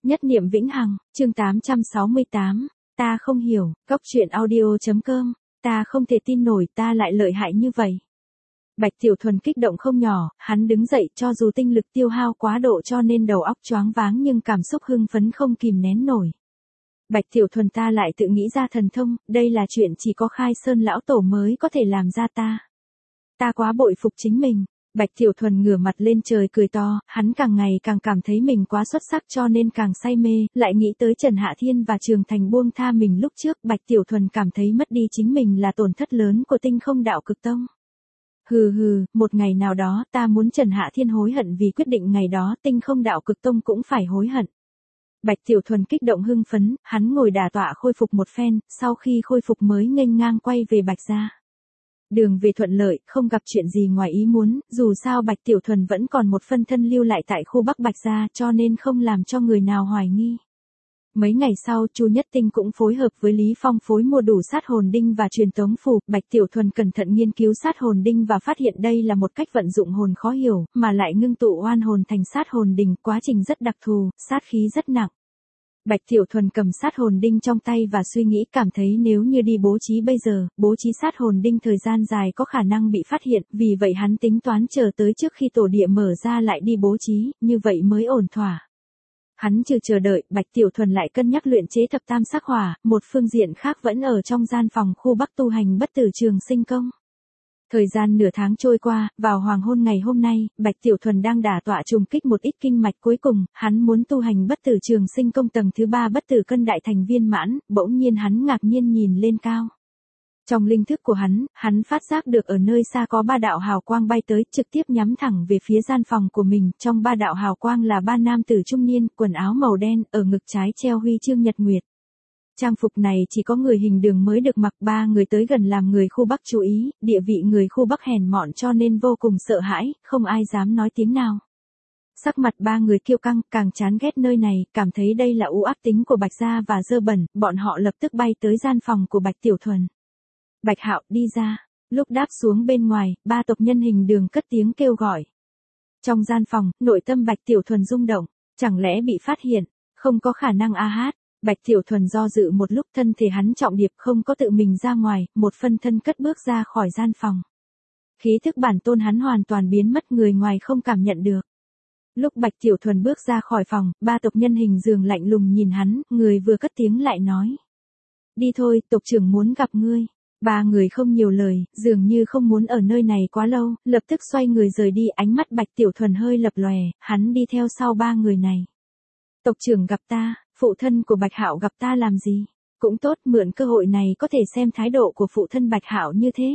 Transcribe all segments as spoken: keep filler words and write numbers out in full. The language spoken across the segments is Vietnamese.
Nhất niệm vĩnh hằng, chương tám trăm sáu mươi tám, ta không hiểu, Cốc truyện audio.com, ta không thể tin nổi ta lại lợi hại như vậy. Bạch Tiểu Thuần kích động không nhỏ, hắn đứng dậy cho dù tinh lực tiêu hao quá độ cho nên đầu óc choáng váng nhưng cảm xúc hưng phấn không kìm nén nổi. Bạch Tiểu Thuần ta lại tự nghĩ ra thần thông, đây là chuyện chỉ có Khai Sơn lão tổ mới có thể làm ra ta. Ta quá bội phục chính mình. Bạch Tiểu Thuần ngửa mặt lên trời cười to, hắn càng ngày càng cảm thấy mình quá xuất sắc cho nên càng say mê, lại nghĩ tới Trần Hạ Thiên và Trường Thành buông tha mình lúc trước, Bạch Tiểu Thuần cảm thấy mất đi chính mình là tổn thất lớn của Tinh Không Đạo Cực Tông. Hừ hừ, một ngày nào đó ta muốn Trần Hạ Thiên hối hận vì quyết định ngày đó Tinh Không Đạo Cực Tông cũng phải hối hận. Bạch Tiểu Thuần kích động hưng phấn, hắn ngồi đả tọa khôi phục một phen, sau khi khôi phục mới nghênh ngang quay về Bạch gia. Đường về thuận lợi, không gặp chuyện gì ngoài ý muốn, dù sao Bạch Tiểu Thuần vẫn còn một phân thân lưu lại tại khu Bắc Bạch gia cho nên không làm cho người nào hoài nghi. Mấy ngày sau, Chu Nhất Tinh cũng phối hợp với Lý Phong phối mua đủ sát hồn đinh và truyền tống phù, Bạch Tiểu Thuần cẩn thận nghiên cứu sát hồn đinh và phát hiện đây là một cách vận dụng hồn khó hiểu, mà lại ngưng tụ oan hồn thành sát hồn đinh, quá trình rất đặc thù, sát khí rất nặng. Bạch Tiểu Thuần cầm sát hồn đinh trong tay và suy nghĩ cảm thấy nếu như đi bố trí bây giờ, bố trí sát hồn đinh thời gian dài có khả năng bị phát hiện, vì vậy hắn tính toán chờ tới trước khi tổ địa mở ra lại đi bố trí, như vậy mới ổn thỏa. Hắn trừ chờ đợi, Bạch Tiểu Thuần lại cân nhắc luyện chế thập tam sắc hỏa, một phương diện khác vẫn ở trong gian phòng khu Bắc tu hành bất tử trường sinh công. Thời gian nửa tháng trôi qua, vào hoàng hôn ngày hôm nay, Bạch Tiểu Thuần đang đả tọa trùng kích một ít kinh mạch cuối cùng, hắn muốn tu hành bất tử trường sinh công tầng thứ ba bất tử cân đại thành viên mãn, bỗng nhiên hắn ngạc nhiên nhìn lên cao. Trong linh thức của hắn, hắn phát giác được ở nơi xa có ba đạo hào quang bay tới, trực tiếp nhắm thẳng về phía gian phòng của mình, trong ba đạo hào quang là ba nam tử trung niên, quần áo màu đen, ở ngực trái treo huy chương nhật nguyệt. Trang phục này chỉ có người hình đường mới được mặc, ba người tới gần làm người khu Bắc chú ý, địa vị người khu Bắc hèn mọn cho nên vô cùng sợ hãi, không ai dám nói tiếng nào. Sắc mặt ba người kiêu căng, càng chán ghét nơi này, cảm thấy đây là u ác tính của Bạch gia và dơ bẩn, bọn họ lập tức bay tới gian phòng của Bạch Tiểu Thuần. Bạch Hạo, đi ra. Lúc đáp xuống bên ngoài, ba tộc nhân hình đường cất tiếng kêu gọi. Trong gian phòng, nội tâm Bạch Tiểu Thuần rung động, chẳng lẽ bị phát hiện, không có khả năng a hát. Bạch Tiểu Thuần do dự một lúc, thân thể hắn trọng điệp không có tự mình ra ngoài, một phân thân cất bước ra khỏi gian phòng. Khí thức bản tôn hắn hoàn toàn biến mất, người ngoài không cảm nhận được. Lúc Bạch Tiểu Thuần bước ra khỏi phòng, ba tộc nhân hình giường lạnh lùng nhìn hắn, người vừa cất tiếng lại nói. Đi thôi, tộc trưởng muốn gặp ngươi. Ba người không nhiều lời, dường như không muốn ở nơi này quá lâu, lập tức xoay người rời đi, ánh mắt Bạch Tiểu Thuần hơi lập lòe, hắn đi theo sau ba người này. Tộc trưởng gặp ta, phụ thân của Bạch Hạo gặp ta làm gì? Cũng tốt, mượn cơ hội này có thể xem thái độ của phụ thân Bạch Hạo như thế.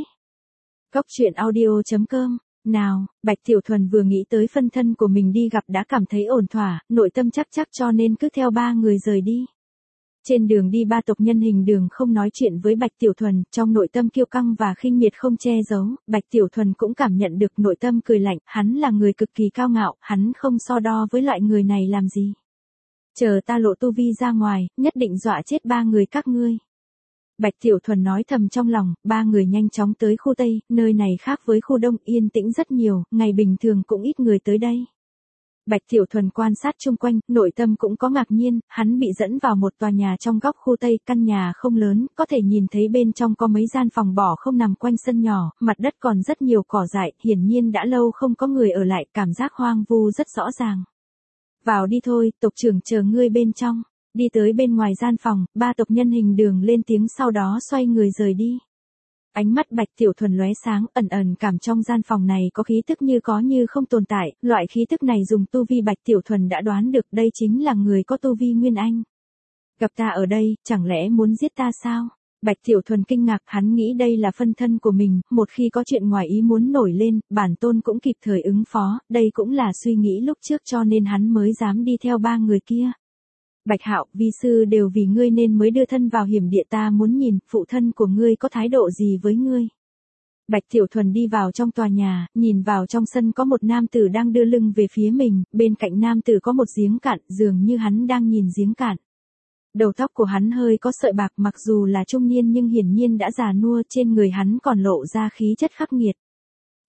Cốc truyện audio.com. Nào, Bạch Tiểu Thuần vừa nghĩ tới phân thân của mình đi gặp đã cảm thấy ổn thỏa, nội tâm chắc chắc cho nên cứ theo ba người rời đi. Trên đường đi ba tộc nhân hình đường không nói chuyện với Bạch Tiểu Thuần, trong nội tâm kiêu căng và khinh miệt không che giấu, Bạch Tiểu Thuần cũng cảm nhận được nội tâm cười lạnh, hắn là người cực kỳ cao ngạo, hắn không so đo với loại người này làm gì. Chờ ta lộ tu vi ra ngoài, nhất định dọa chết ba người các ngươi. Bạch Tiểu Thuần nói thầm trong lòng, ba người nhanh chóng tới khu Tây, nơi này khác với khu Đông, yên tĩnh rất nhiều, ngày bình thường cũng ít người tới đây. Bạch Tiểu Thuần quan sát chung quanh, nội tâm cũng có ngạc nhiên, hắn bị dẫn vào một tòa nhà trong góc khu Tây, căn nhà không lớn, có thể nhìn thấy bên trong có mấy gian phòng bỏ không nằm quanh sân nhỏ, mặt đất còn rất nhiều cỏ dại, hiển nhiên đã lâu không có người ở lại, cảm giác hoang vu rất rõ ràng. Vào đi thôi, tộc trưởng chờ ngươi bên trong. Đi tới bên ngoài gian phòng, ba tộc nhân hình đường lên tiếng sau đó xoay người rời đi. Ánh mắt Bạch Tiểu Thuần lóe sáng, ẩn ẩn cảm trong gian phòng này có khí tức như có như không tồn tại, loại khí tức này dùng tu vi Bạch Tiểu Thuần đã đoán được đây chính là người có tu vi Nguyên Anh. Gặp ta ở đây, chẳng lẽ muốn giết ta sao? Bạch Tiểu Thuần kinh ngạc, hắn nghĩ đây là phân thân của mình, một khi có chuyện ngoài ý muốn nổi lên, bản tôn cũng kịp thời ứng phó, đây cũng là suy nghĩ lúc trước cho nên hắn mới dám đi theo ba người kia. Bạch Hạo, vi sư đều vì ngươi nên mới đưa thân vào hiểm địa, ta muốn nhìn, phụ thân của ngươi có thái độ gì với ngươi. Bạch Tiểu Thuần đi vào trong tòa nhà, nhìn vào trong sân có một nam tử đang đưa lưng về phía mình, bên cạnh nam tử có một giếng cạn, dường như hắn đang nhìn giếng cạn. Đầu tóc của hắn hơi có sợi bạc, mặc dù là trung niên nhưng hiển nhiên đã già nua, trên người hắn còn lộ ra khí chất khắc nghiệt.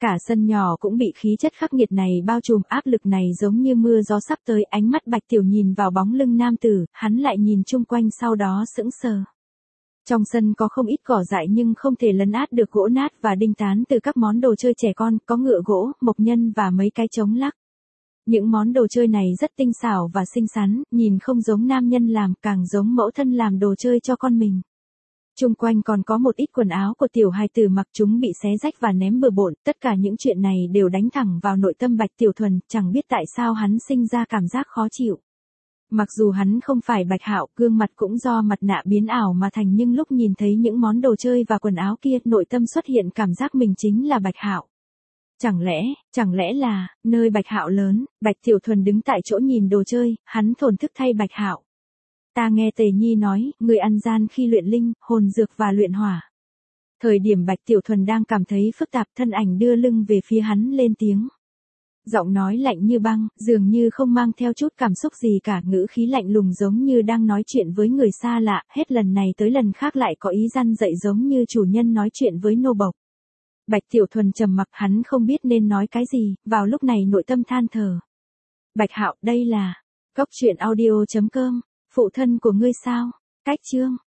Cả sân nhỏ cũng bị khí chất khắc nghiệt này bao trùm, áp lực này giống như mưa gió sắp tới, ánh mắt Bạch Tiểu nhìn vào bóng lưng nam tử, hắn lại nhìn chung quanh sau đó sững sờ. Trong sân có không ít cỏ dại nhưng không thể lấn át được gỗ nát và đinh tán từ các món đồ chơi trẻ con, có ngựa gỗ, mộc nhân và mấy cái trống lắc. Những món đồ chơi này rất tinh xảo và xinh xắn, nhìn không giống nam nhân làm, càng giống mẫu thân làm đồ chơi cho con mình. Chung quanh còn có một ít quần áo của tiểu hài tử mặc, chúng bị xé rách và ném bừa bộn, tất cả những chuyện này đều đánh thẳng vào nội tâm Bạch Tiểu Thuần, chẳng biết tại sao hắn sinh ra cảm giác khó chịu. Mặc dù hắn không phải Bạch Hạo, gương mặt cũng do mặt nạ biến ảo mà thành, nhưng lúc nhìn thấy những món đồ chơi và quần áo kia, nội tâm xuất hiện cảm giác mình chính là Bạch Hạo. Chẳng lẽ, chẳng lẽ là, nơi Bạch Hạo lớn, Bạch Tiểu Thuần đứng tại chỗ nhìn đồ chơi, hắn thổn thức thay Bạch Hạo. Ta nghe Tề Nhi nói, người ăn gian khi luyện linh, hồn dược và luyện hỏa. Thời điểm Bạch Tiểu Thuần đang cảm thấy phức tạp, thân ảnh đưa lưng về phía hắn lên tiếng. Giọng nói lạnh như băng, dường như không mang theo chút cảm xúc gì cả, ngữ khí lạnh lùng giống như đang nói chuyện với người xa lạ, hết lần này tới lần khác lại có ý răn dạy giống như chủ nhân nói chuyện với nô bộc. Bạch Tiểu Thuần trầm mặc, hắn không biết nên nói cái gì, vào lúc này nội tâm than thở. Bạch Hạo, đây là Cốc Truyện Audio chấm com, phụ thân của ngươi sao? Cách chương